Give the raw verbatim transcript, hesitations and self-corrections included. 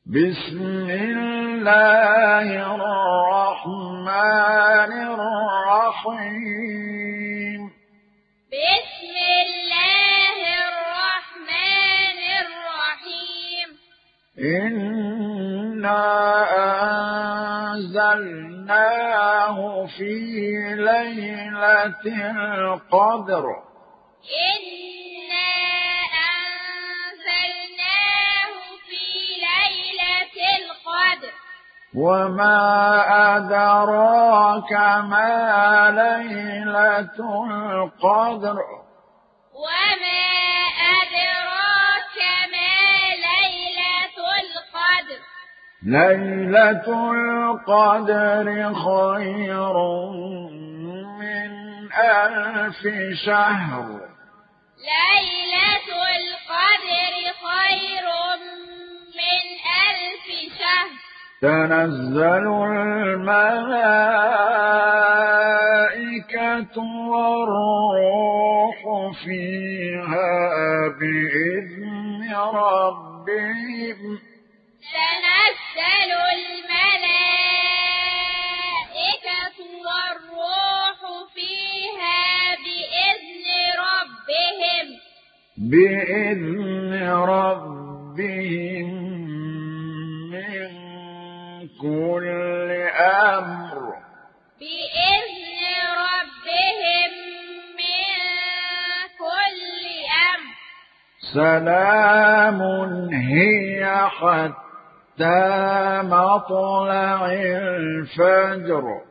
بسم الله الرحمن الرحيم بسم الله الرحمن الرحيم إنا أنزلناه في ليلة القدر إنا أنزلناه في ليلة القدر وما أدراك ما ليلة القدر وما أدراك ما ليلة القدر ليلة القدر خير من ألف شهر ليلة القدر خير من ألف شهر تنزل الملائكة والروح فيها بإذن ربهم تنزل الملائكة والروح فيها بإذن ربهم بإذن ربهم من كل أمر بإذن ربهم من كل أمر سلام هي حتى مطلع الفجر